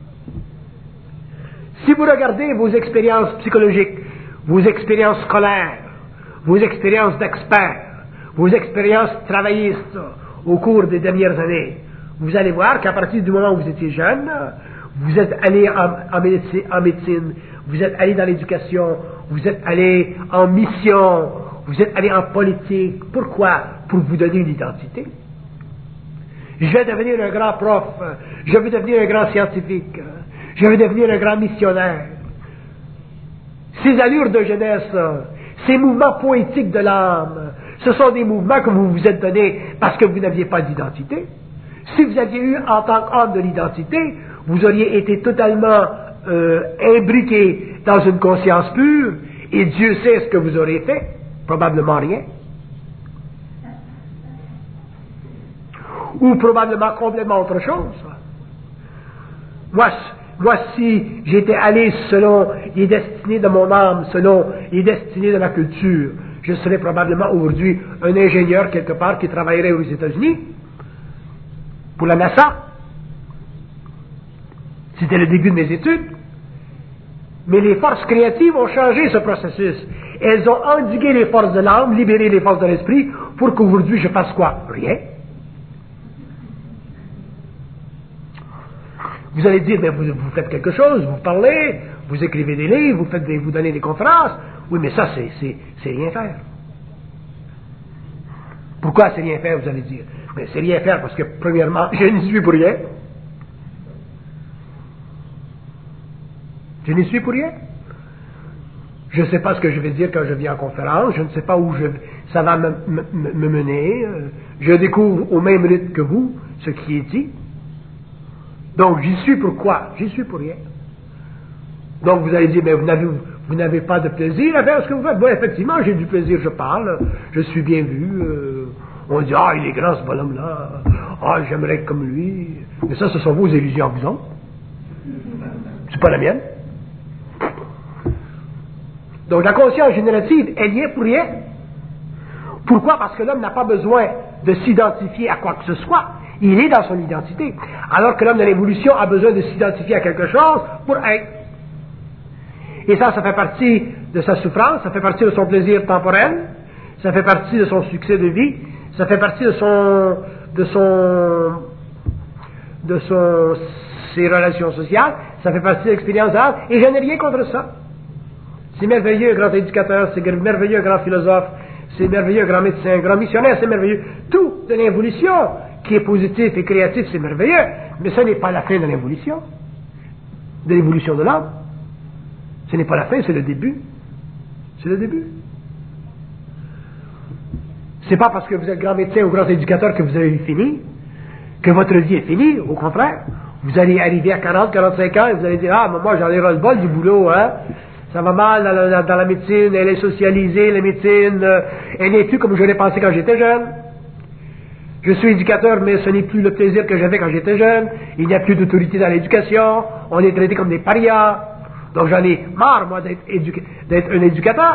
Si vous regardez vos expériences psychologiques, vos expériences scolaires, vos expériences d'experts, vos expériences travaillistes au cours des dernières années, vous allez voir qu'à partir du moment où vous étiez jeune, vous êtes allé en, en, médecine, en médecine, vous êtes allé dans l'éducation, vous êtes allé en mission, vous êtes allé en politique. Pourquoi? Pour vous donner une identité. Je vais devenir un grand prof, je vais devenir un grand scientifique, je vais devenir un grand missionnaire. Ces allures de jeunesse, ces mouvements poétiques de l'âme, ce sont des mouvements que vous vous êtes donnés parce que vous n'aviez pas d'identité. Si vous aviez eu en tant qu'homme de l'identité, vous auriez été totalement euh, imbriqué dans une conscience pure, et Dieu sait ce que vous auriez fait, probablement rien. ou probablement complètement autre chose. Moi, moi si j'étais allé selon les destinées de mon âme, selon les destinées de ma culture, je serais probablement aujourd'hui un ingénieur quelque part qui travaillerait aux États-Unis, pour la NASA. C'était le début de mes études. Mais les forces créatives ont changé ce processus. Elles ont endigué les forces de l'âme, libéré les forces de l'esprit, pour qu'aujourd'hui je fasse quoi? Rien. Vous allez dire, mais vous, vous faites quelque chose, vous parlez, vous écrivez des livres, vous, faites des, vous donnez des conférences. Oui, mais ça, c'est, c'est, c'est rien faire. Pourquoi c'est rien faire, vous allez dire? Mais c'est rien faire parce que, premièrement, je n'y suis pour rien. Je n'y suis pour rien. Je ne sais pas ce que je vais dire quand je viens en conférence, je ne sais pas où je, ça va me, me, me mener. Je découvre au même rythme que vous ce qui est dit. Donc, j'y suis pour quoi? J'y suis pour rien. Donc, vous allez dire, mais vous n'avez, vous n'avez pas de plaisir à faire ce que vous faites. Bon, effectivement, j'ai du plaisir, je parle, je suis bien vu. Euh, on dit, ah, il est grand ce bonhomme-là. Ah, j'aimerais être comme lui. Mais ça, ce sont vos illusions, vous autres. C'est pas la mienne. Donc, la conscience générative, elle y est pour rien. Pourquoi? Parce que l'homme n'a pas besoin de s'identifier à quoi que ce soit. Il est dans son identité. Alors que l'homme de l'évolution a besoin de s'identifier à quelque chose pour être. Et ça, ça fait partie de sa souffrance, ça fait partie de son plaisir temporel, ça fait partie de son succès de vie, ça fait partie de son, de son, de son, ses relations sociales, ça fait partie de l'expérience d'âme, et je n'ai rien contre ça. C'est merveilleux, un grand éducateur, c'est merveilleux, un grand philosophe, c'est merveilleux, un grand médecin, un grand missionnaire, c'est merveilleux. Tout de l'évolution qui est positif et créatif, c'est merveilleux, mais ce n'est pas la fin de l'évolution, de l'évolution de l'homme. Ce n'est pas la fin, c'est le début. C'est le début. C'est pas parce que vous êtes grand médecin ou grand éducateur que vous avez fini, que votre vie est finie, au contraire. Vous allez arriver à quarante, quarante-cinq ans et vous allez dire, ah, moi j'en ai ras le bol du boulot, hein. Ça va mal dans la, dans la médecine, elle est socialisée, la médecine, euh, elle n'est plus comme je l'ai pensé quand j'étais jeune. Je suis éducateur, mais ce n'est plus le plaisir que j'avais quand j'étais jeune. Il n'y a plus d'autorité dans l'éducation. On est traité comme des parias. Donc j'en ai marre, moi, d'être, éduca- d'être un éducateur.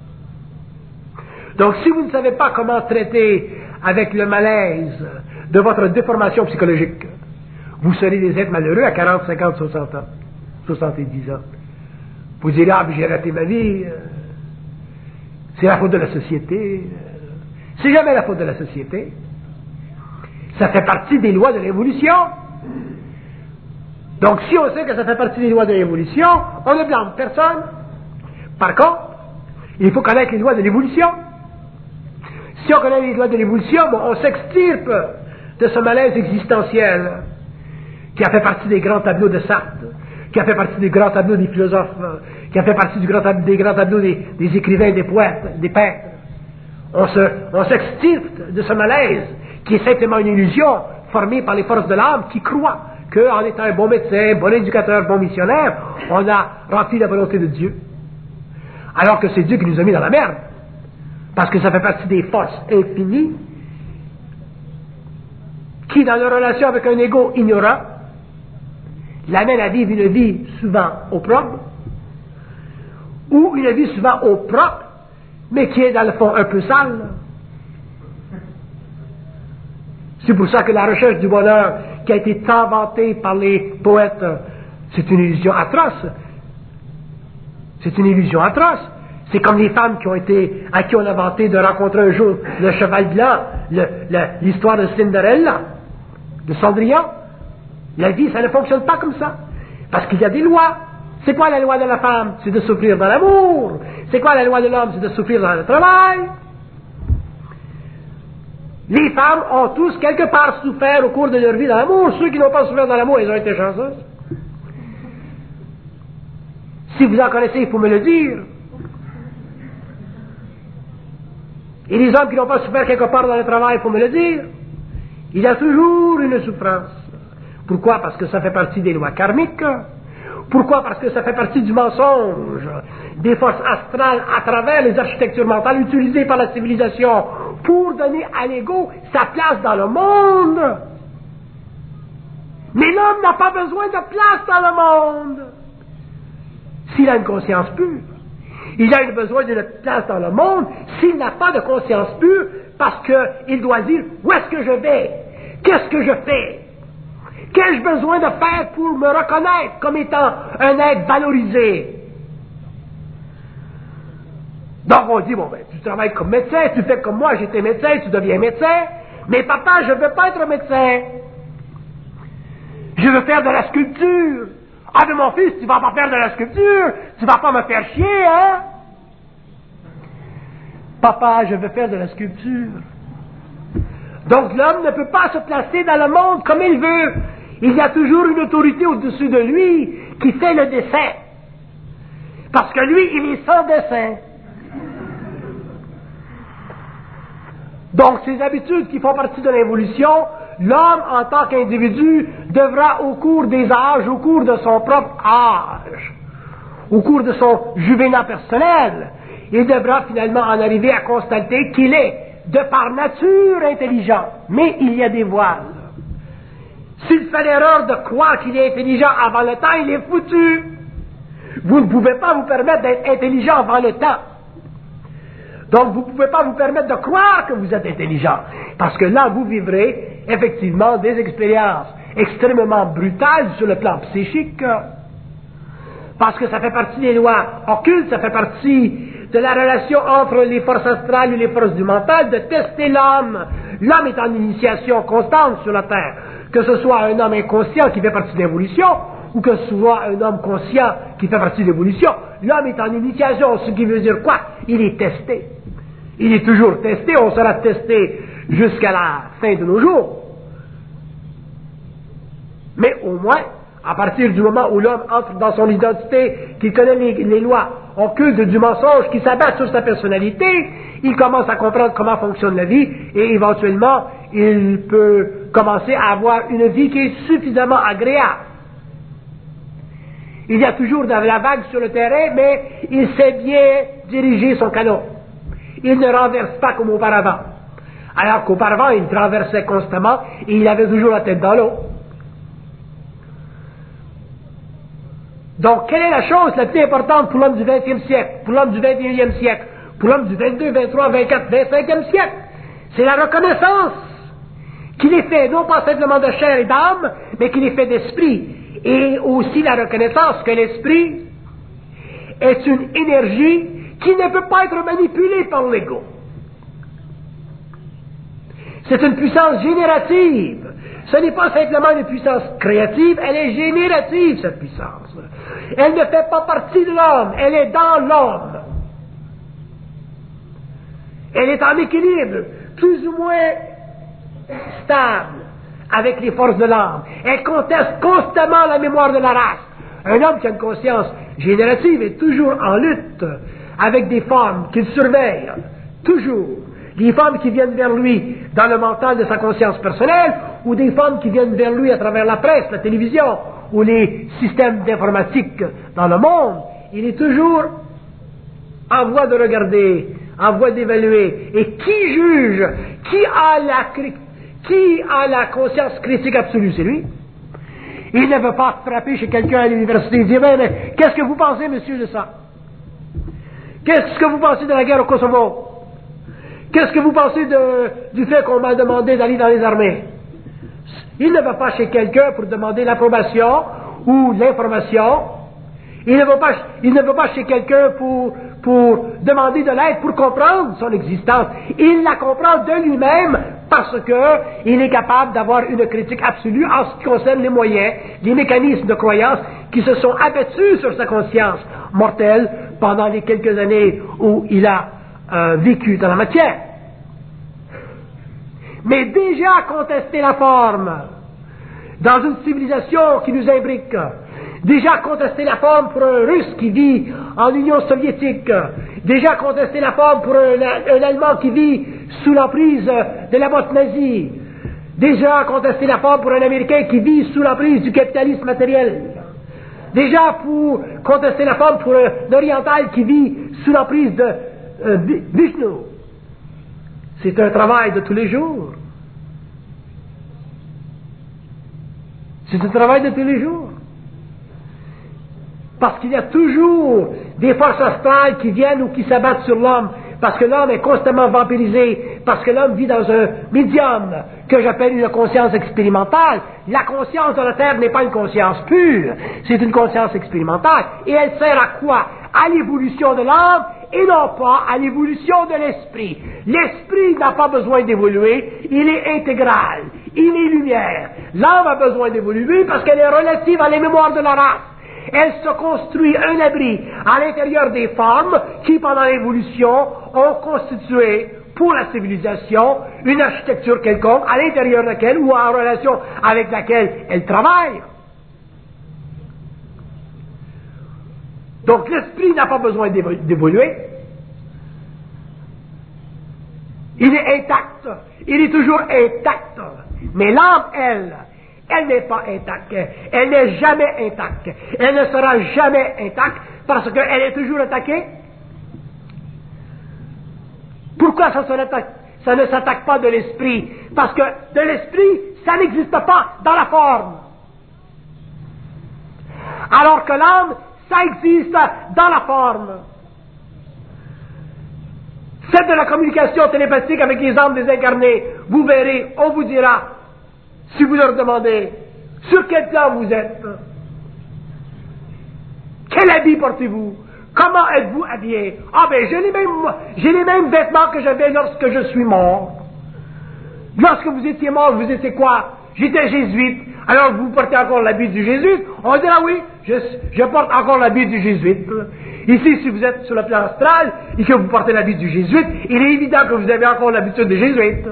Donc si vous ne savez pas comment traiter avec le malaise de votre déformation psychologique, vous serez des êtres malheureux à quarante, cinquante, soixante ans, soixante-dix ans. Vous direz, ah, mais j'ai raté ma vie, c'est la faute de la société. C'est jamais la faute de la société. Ça fait partie des lois de l'évolution. Donc, si on sait que ça fait partie des lois de l'évolution, on ne blâme personne. Par contre, il faut connaître les lois de l'évolution. Si on connaît les lois de l'évolution, bon, on s'extirpe de ce malaise existentiel qui a fait partie des grands tableaux de Sartre, qui a fait partie des grands tableaux des philosophes, qui a fait partie du grand tab- des grands tableaux des, des écrivains, des poètes, des peintres. On, se, on s'extirpe de ce malaise qui est simplement une illusion formée par les forces de l'âme qui croient qu'en étant un bon médecin, bon éducateur, bon missionnaire, on a rempli la volonté de Dieu. Alors que c'est Dieu qui nous a mis dans la merde. Parce que ça fait partie des forces infinies qui, dans leur relation avec un ego ignorant, l'amènent à vivre une vie souvent au propre, ou une vie souvent au propre, mais qui est dans le fond un peu sale. C'est pour ça que la recherche du bonheur qui a été tant vantée par les poètes, c'est une illusion atroce. C'est une illusion atroce. C'est comme les femmes qui ont été, à qui on a vanté de rencontrer un jour le cheval blanc, le, le, l'histoire de Cinderella, de Cendrillon. La vie, ça ne fonctionne pas comme ça. Parce qu'il y a des lois. C'est quoi la loi de la femme? C'est de souffrir dans l'amour. C'est quoi la loi de l'homme? C'est de souffrir dans le travail. Les femmes ont tous quelque part souffert au cours de leur vie dans l'amour. Ceux qui n'ont pas souffert dans l'amour, ils ont été chanceux. Si vous en connaissez, il faut me le dire. Et les hommes qui n'ont pas souffert quelque part dans le travail, il faut me le dire. Il y a toujours une souffrance. Pourquoi? Parce que ça fait partie des lois karmiques. Pourquoi? Parce que ça fait partie du mensonge, des forces astrales à travers les architectures mentales utilisées par la civilisation pour donner à l'ego sa place dans le monde. Mais l'homme n'a pas besoin de place dans le monde s'il a une conscience pure. Il a besoin d'une place dans le monde s'il n'a pas de conscience pure, parce qu'il doit dire où est-ce que je vais, qu'est-ce que je fais, qu'ai-je besoin de faire pour me reconnaître comme étant un être valorisé. Donc on dit, bon ben, tu travailles comme médecin, tu fais comme moi, j'étais médecin, tu deviens médecin, mais papa, je ne veux pas être médecin. Je veux faire de la sculpture. Ah, mais mon fils, tu vas pas faire de la sculpture, tu vas pas me faire chier, hein? Papa, je veux faire de la sculpture. Donc l'homme ne peut pas se placer dans le monde comme il veut. Il y a toujours une autorité au-dessus de lui qui fait le dessin. Parce que lui, il est sans dessin. Donc ces habitudes qui font partie de l'évolution, l'homme en tant qu'individu devra au cours des âges, au cours de son propre âge, au cours de son juvénat personnel, il devra finalement en arriver à constater qu'il est de par nature intelligent, mais il y a des voiles. S'il fait l'erreur de croire qu'il est intelligent avant le temps, il est foutu. Vous ne pouvez pas vous permettre d'être intelligent avant le temps. Donc vous ne pouvez pas vous permettre de croire que vous êtes intelligent, parce que là vous vivrez effectivement des expériences extrêmement brutales sur le plan psychique, parce que ça fait partie des lois occultes, ça fait partie de la relation entre les forces astrales et les forces du mental, de tester l'homme. L'homme est en initiation constante sur la Terre, que ce soit un homme inconscient qui fait partie de l'évolution, ou que ce soit un homme conscient qui fait partie de l'évolution. L'homme est en initiation, ce qui veut dire quoi? Il est testé. Il est toujours testé, on sera testé jusqu'à la fin de nos jours. Mais au moins, à partir du moment où l'homme entre dans son identité, qu'il connaît les, les lois occultes du mensonge qui s'abattent sur sa personnalité, il commence à comprendre comment fonctionne la vie et éventuellement, il peut commencer à avoir une vie qui est suffisamment agréable. Il y a toujours de la vague sur le terrain, mais il sait bien diriger son canot. Il ne renverse pas comme auparavant. Alors qu'auparavant, il traversait constamment et il avait toujours la tête dans l'eau. Donc, quelle est la chose la plus importante pour l'homme du vingtième siècle, pour l'homme du vingt et unième siècle, pour l'homme du vingt-deux, vingt-trois, vingt-quatre, vingt-cinquième siècle? C'est la reconnaissance qu'il est fait, non pas simplement de chair et d'âme, mais qu'il est fait d'esprit. Et aussi la reconnaissance que l'esprit est une énergie qui ne peut pas être manipulée par l'ego. C'est une puissance générative. Ce n'est pas simplement une puissance créative, elle est générative, cette puissance. Elle ne fait pas partie de l'homme, elle est dans l'homme. Elle est en équilibre, plus ou moins stable, avec les forces de l'âme. Elle conteste constamment la mémoire de la race. Un homme qui a une conscience générative est toujours en lutte avec des formes qu'il surveille, toujours. Des formes qui viennent vers lui dans le mental de sa conscience personnelle, ou des formes qui viennent vers lui à travers la presse, la télévision, ou les systèmes d'informatique dans le monde. Il est toujours en voie de regarder, en voie d'évaluer. Et qui juge, qui a la, qui a la conscience critique absolue? C'est lui. Il ne veut pas frapper chez quelqu'un à l'université et dire, mais, mais qu'est-ce que vous pensez, monsieur, de ça? Qu'est-ce que vous pensez de la guerre au Kosovo? Qu'est-ce que vous pensez de, du fait qu'on m'a demandé d'aller dans les armées? Il ne va pas chez quelqu'un pour demander l'approbation ou l'information. Il ne va pas, il ne va pas chez quelqu'un pour, pour demander de l'aide, pour comprendre son existence. Il la comprend de lui-même parce qu'il est capable d'avoir une critique absolue en ce qui concerne les moyens, les mécanismes de croyance qui se sont abattus sur sa conscience mortelle pendant les quelques années où il a euh, vécu dans la matière. Mais déjà contester la forme dans une civilisation qui nous imbrique, déjà contester la forme pour un Russe qui vit en Union soviétique, déjà contester la forme pour un, un Allemand qui vit sous l'emprise de la botte nazie, déjà contester la forme pour un Américain qui vit sous l'emprise du capitalisme matériel, déjà pour contester la forme pour un Oriental qui vit sous l'emprise de euh, Vishnu. C'est un travail de tous les jours. C'est un travail de tous les jours. Parce qu'il y a toujours des forces astrales qui viennent ou qui s'abattent sur l'homme, parce que l'homme est constamment vampirisé, parce que l'homme vit dans un médium que j'appelle une conscience expérimentale. La conscience de la Terre n'est pas une conscience pure, c'est une conscience expérimentale. Et elle sert à quoi? À l'évolution de l'âme et non pas à l'évolution de l'esprit. L'esprit n'a pas besoin d'évoluer, il est intégral, il est lumière. L'âme a besoin d'évoluer parce qu'elle est relative à la mémoire de la race. Elle se construit un abri à l'intérieur des formes qui, pendant l'évolution, ont constitué pour la civilisation une architecture quelconque à l'intérieur de laquelle ou en relation avec laquelle elle travaille. Donc l'esprit n'a pas besoin d'évoluer. Il est intact. Il est toujours intact. Mais l'âme, elle, elle n'est pas intacte. Elle n'est jamais intacte. Elle ne sera jamais intacte parce qu'elle est toujours attaquée. Pourquoi ça, ça ne s'attaque pas de l'esprit? Parce que de l'esprit, ça n'existe pas dans la forme. Alors que l'âme, ça existe dans la forme. Faites de la communication télépathique avec les âmes désincarnées. Vous verrez, on vous dira, si vous leur demandez, sur quel plan vous êtes? Quel habit portez-vous? Comment êtes-vous habillé? Ah ben, j'ai les mêmes, j'ai les mêmes vêtements que j'avais lorsque je suis mort. Lorsque vous étiez mort, vous étiez quoi? J'étais jésuite. Alors vous portez encore l'habit du jésuite? On dira oui, je, je porte encore l'habit du jésuite. Ici, si vous êtes sur le plan astral et que vous portez l'habit du jésuite, il est évident que vous avez encore l'habitude des jésuites.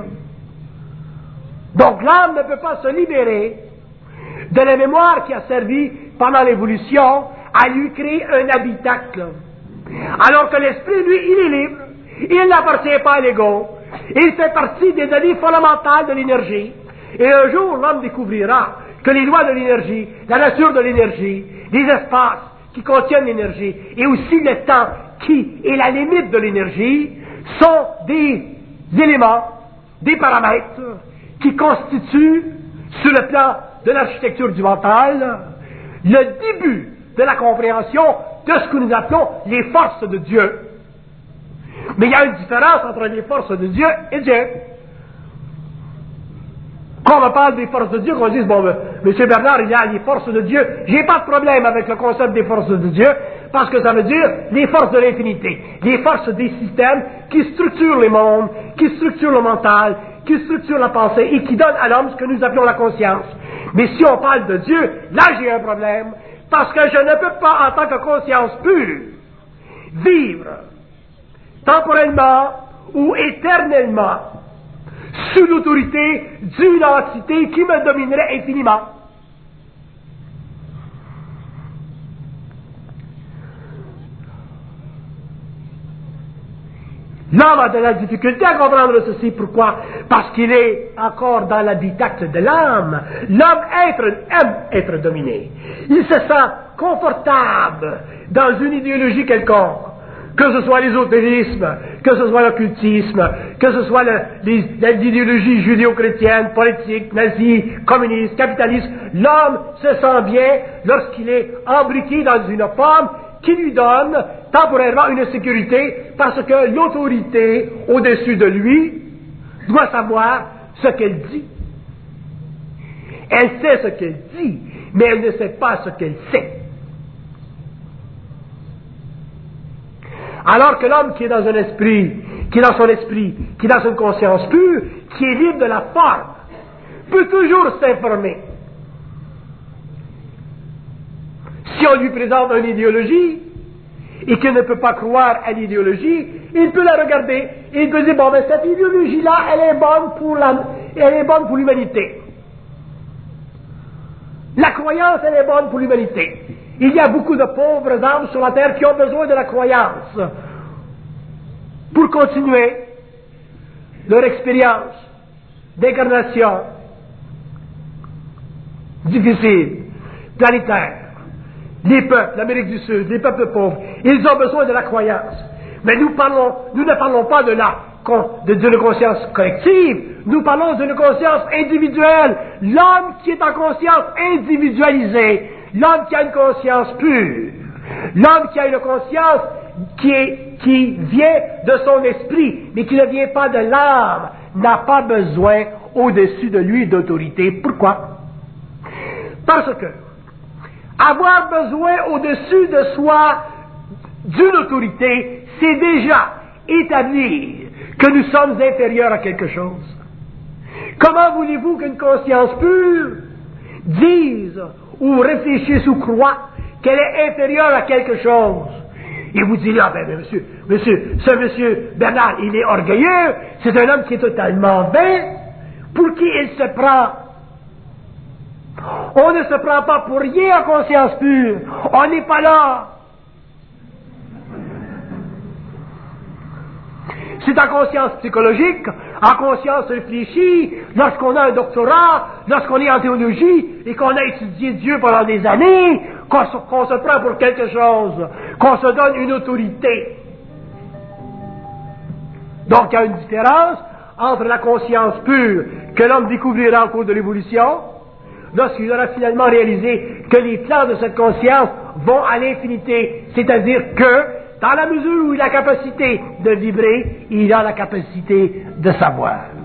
Donc l'âme ne peut pas se libérer de la mémoire qui a servi pendant l'évolution à lui créer un habitacle. Alors que l'esprit, lui, il est libre. Il n'appartient pas à l'ego. Il fait partie des données fondamentales de l'énergie. Et un jour, l'homme découvrira que les lois de l'énergie, la nature de l'énergie, les espaces qui contiennent l'énergie, et aussi le temps qui est la limite de l'énergie, sont des éléments, des paramètres qui constituent, sur le plan de l'architecture du mental, le début de la compréhension de ce que nous appelons les forces de Dieu. Mais il y a une différence entre les forces de Dieu et Dieu. Quand on parle des forces de Dieu, qu'on dise, bon, ben, M. Bernard, il y a les forces de Dieu, j'ai pas de problème avec le concept des forces de Dieu, parce que ça veut dire les forces de l'infinité, les forces des systèmes qui structurent les mondes, qui structurent le mental, qui structurent la pensée et qui donnent à l'homme ce que nous appelons la conscience. Mais si on parle de Dieu, là j'ai un problème, parce que je ne peux pas, en tant que conscience pure, vivre temporellement ou éternellement sous l'autorité d'une entité qui me dominerait infiniment. L'homme a de la difficulté à comprendre ceci. Pourquoi? Parce qu'il est encore dans l'habitacle de l'âme. L'homme être, aime être dominé. Il se sent confortable dans une idéologie quelconque. Que ce soit l'ésotérisme, que ce soit l'occultisme, que ce soit l'idéologie judéo-chrétienne, politique, nazie, communiste, capitaliste, l'homme se sent bien lorsqu'il est embriqué dans une forme qui lui donne temporairement une sécurité parce que l'autorité au-dessus de lui doit savoir ce qu'elle dit. Elle sait ce qu'elle dit, mais elle ne sait pas ce qu'elle sait. Alors que l'homme qui est dans un esprit, qui est dans son esprit, qui est dans une conscience pure, qui est libre de la forme, peut toujours s'informer. Si on lui présente une idéologie, et qu'il ne peut pas croire à l'idéologie, il peut la regarder, et il peut dire, bon, ben, cette idéologie-là, elle est bonne pour la, elle est bonne pour l'humanité. La croyance, elle est bonne pour l'humanité. Il y a beaucoup de pauvres âmes sur la terre qui ont besoin de la croyance pour continuer leur expérience d'incarnation difficile, planétaire. Les peuples, l'Amérique du Sud, les peuples pauvres, ils ont besoin de la croyance. Mais nous parlons, nous ne parlons pas de la d'une conscience collective, nous parlons d'une conscience individuelle. L'homme qui est en conscience individualisée, l'homme qui a une conscience pure, l'homme qui a une conscience qui, est, qui vient de son esprit, mais qui ne vient pas de l'âme, n'a pas besoin au-dessus de lui d'autorité. Pourquoi? Parce que avoir besoin au-dessus de soi d'une autorité, c'est déjà établir que nous sommes inférieurs à quelque chose. Comment voulez-vous qu'une conscience pure dise ou réfléchisse ou croit qu'elle est inférieure à quelque chose? Et vous dites, ah ben, ben monsieur, monsieur, ce monsieur Bernard, il est orgueilleux, c'est un homme qui est totalement vain, pour qui il se prend? On ne se prend pas pour rien en conscience pure, on n'est pas là. C'est en conscience psychologique, en conscience réfléchie, lorsqu'on a un doctorat, lorsqu'on est en théologie et qu'on a étudié Dieu pendant des années, qu'on se, qu'on se prend pour quelque chose, qu'on se donne une autorité. Donc il y a une différence entre la conscience pure que l'homme découvrira au cours de l'évolution, lorsqu'il aura finalement réalisé que les plans de cette conscience vont à l'infinité, c'est-à-dire que dans la mesure où il a la capacité de vibrer, il a la capacité de savoir.